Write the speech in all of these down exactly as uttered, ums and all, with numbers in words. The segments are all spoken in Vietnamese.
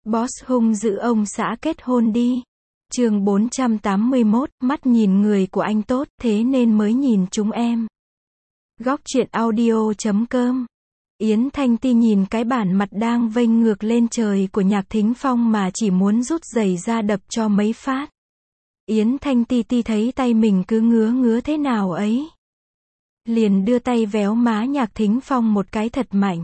Boss hung dữ ông xã kết hôn đi. Chương bốn trăm tám mươi mốt, mắt nhìn người của anh tốt, thế nên mới nhìn chúng em. Góc truyện audio chấm com. Yến Thanh Ti nhìn cái bản mặt đang vênh ngược lên trời của Nhạc Thính Phong mà chỉ muốn rút giày ra đập cho mấy phát. Yến Thanh Ti ti thấy tay mình cứ ngứa ngứa thế nào ấy. Liền đưa tay véo má Nhạc Thính Phong một cái thật mạnh.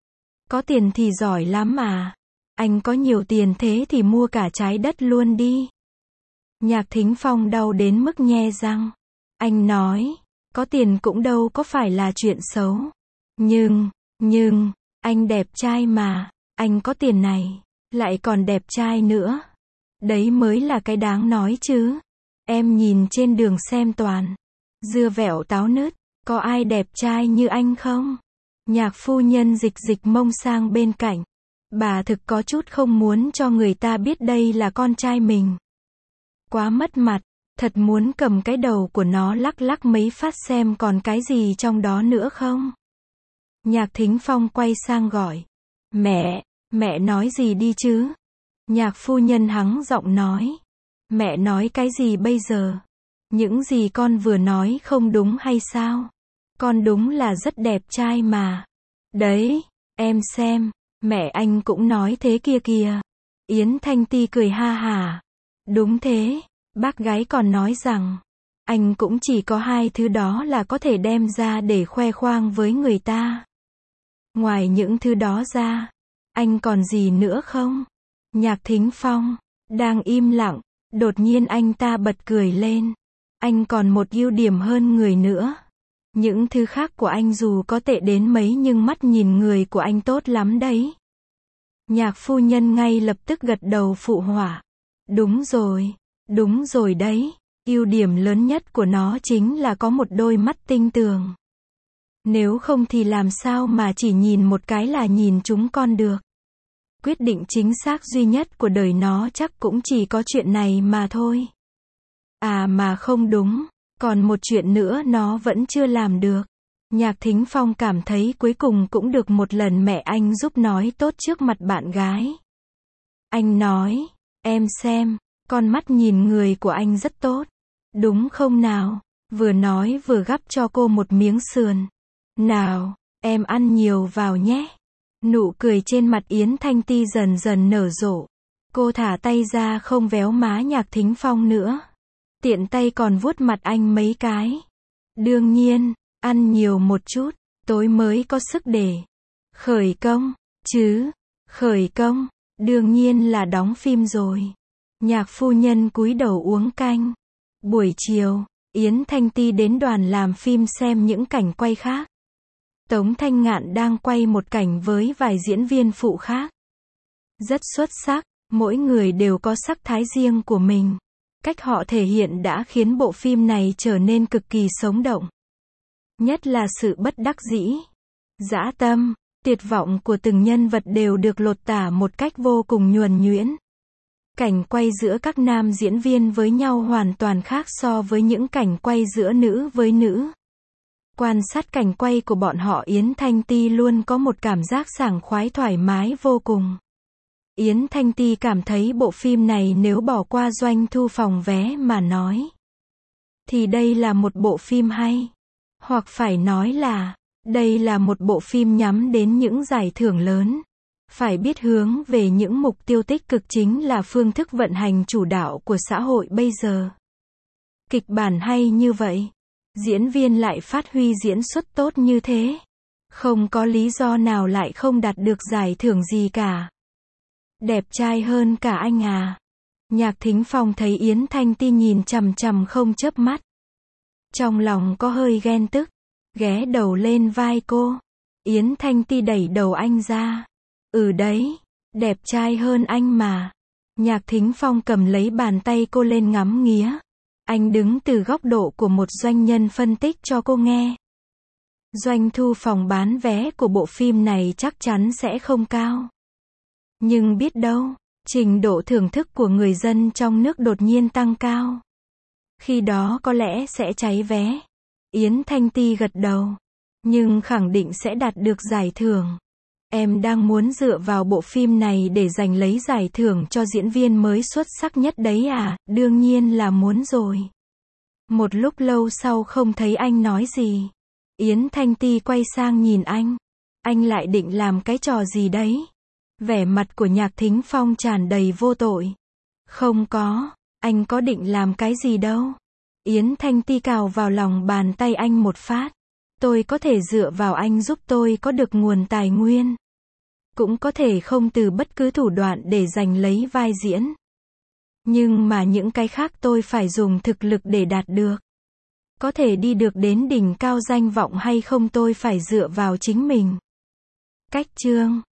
Có tiền thì giỏi lắm mà. Anh có nhiều tiền thế thì mua cả trái đất luôn đi. Nhạc Thính Phong đau đến mức nhe răng. Anh nói, có tiền cũng đâu có phải là chuyện xấu. Nhưng, nhưng, anh đẹp trai mà, anh có tiền này, lại còn đẹp trai nữa. Đấy mới là cái đáng nói chứ. Em nhìn trên đường xem toàn dưa vẹo táo nứt, có ai đẹp trai như anh không? Nhạc phu nhân dịch dịch mông sang bên cạnh. Bà thực có chút không muốn cho người ta biết đây là con trai mình. Quá mất mặt, thật muốn cầm cái đầu của nó lắc lắc mấy phát xem còn cái gì trong đó nữa không. Nhạc Thính Phong quay sang gọi. Mẹ, mẹ nói gì đi chứ? Nhạc phu nhân hắng giọng nói. Mẹ nói cái gì bây giờ? Những gì con vừa nói không đúng hay sao? Con đúng là rất đẹp trai mà. Đấy, em xem. Mẹ anh cũng nói thế kia kìa. Yến Thanh Ti cười ha hả. Đúng thế, bác gái còn nói rằng, anh cũng chỉ có hai thứ đó là có thể đem ra để khoe khoang với người ta. Ngoài những thứ đó ra, anh còn gì nữa không? Nhạc Thính Phong, đang im lặng, đột nhiên anh ta bật cười lên. Anh còn một ưu điểm hơn người nữa. Những thứ khác của anh dù có tệ đến mấy nhưng mắt nhìn người của anh tốt lắm đấy. Nhạc phu nhân ngay lập tức gật đầu phụ họa. Đúng rồi, đúng rồi đấy, ưu điểm lớn nhất của nó chính là có một đôi mắt tinh tường. Nếu không thì làm sao mà chỉ nhìn một cái là nhìn chúng con được. Quyết định chính xác duy nhất của đời nó chắc cũng chỉ có chuyện này mà thôi. À mà không đúng, còn một chuyện nữa nó vẫn chưa làm được. Nhạc Thính Phong cảm thấy cuối cùng cũng được một lần mẹ anh giúp nói tốt trước mặt bạn gái. Anh nói, em xem, con mắt nhìn người của anh rất tốt. Đúng không nào? Vừa nói vừa gắp cho cô một miếng sườn. Nào, em ăn nhiều vào nhé. Nụ cười trên mặt Yến Thanh Ti dần dần nở rộ. Cô thả tay ra không véo má Nhạc Thính Phong nữa. Tiện tay còn vuốt mặt anh mấy cái. Đương nhiên, ăn nhiều một chút, tối mới có sức để khởi công, chứ, khởi công, đương nhiên là đóng phim rồi. Nhạc phu nhân cúi đầu uống canh. Buổi chiều, Yến Thanh Ti đến đoàn làm phim xem những cảnh quay khác. Tống Thanh Ngạn đang quay một cảnh với vài diễn viên phụ khác. Rất xuất sắc, mỗi người đều có sắc thái riêng của mình. Cách họ thể hiện đã khiến bộ phim này trở nên cực kỳ sống động. Nhất là sự bất đắc dĩ, dã tâm, tuyệt vọng của từng nhân vật đều được lột tả một cách vô cùng nhuần nhuyễn. Cảnh quay giữa các nam diễn viên với nhau hoàn toàn khác so với những cảnh quay giữa nữ với nữ. Quan sát cảnh quay của bọn họ, Yến Thanh Ti luôn có một cảm giác sảng khoái thoải mái vô cùng. Yến Thanh Ti cảm thấy bộ phim này nếu bỏ qua doanh thu phòng vé mà nói, thì đây là một bộ phim hay. Hoặc phải nói là, đây là một bộ phim nhắm đến những giải thưởng lớn. Phải biết hướng về những mục tiêu tích cực chính là phương thức vận hành chủ đạo của xã hội bây giờ. Kịch bản hay như vậy, diễn viên lại phát huy diễn xuất tốt như thế. Không có lý do nào lại không đạt được giải thưởng gì cả. Đẹp trai hơn cả anh à. Nhạc Thính Phong thấy Yến Thanh Ti nhìn chằm chằm không chớp mắt. Trong lòng có hơi ghen tức, ghé đầu lên vai cô. Yến Thanh Ti đẩy đầu anh ra. Ừ đấy, đẹp trai hơn anh mà. Nhạc Thính Phong cầm lấy bàn tay cô lên ngắm nghía. Anh đứng từ góc độ của một doanh nhân phân tích cho cô nghe. Doanh thu phòng bán vé của bộ phim này chắc chắn sẽ không cao. Nhưng biết đâu, trình độ thưởng thức của người dân trong nước đột nhiên tăng cao. Khi đó có lẽ sẽ cháy vé. Yến Thanh Ti gật đầu. Nhưng khẳng định sẽ đạt được giải thưởng. Em đang muốn dựa vào bộ phim này để giành lấy giải thưởng cho diễn viên mới xuất sắc nhất đấy à? Đương nhiên là muốn rồi. Một lúc lâu sau không thấy anh nói gì. Yến Thanh Ti quay sang nhìn anh. Anh lại định làm cái trò gì đấy? Vẻ mặt của Nhạc Thính Phong tràn đầy vô tội. Không có, anh có định làm cái gì đâu. Yến Thanh Ti cào vào lòng bàn tay anh một phát. Tôi có thể dựa vào anh giúp tôi có được nguồn tài nguyên. Cũng có thể không từ bất cứ thủ đoạn để giành lấy vai diễn. Nhưng mà những cái khác tôi phải dùng thực lực để đạt được. Có thể đi được đến đỉnh cao danh vọng hay không tôi phải dựa vào chính mình. Cách chương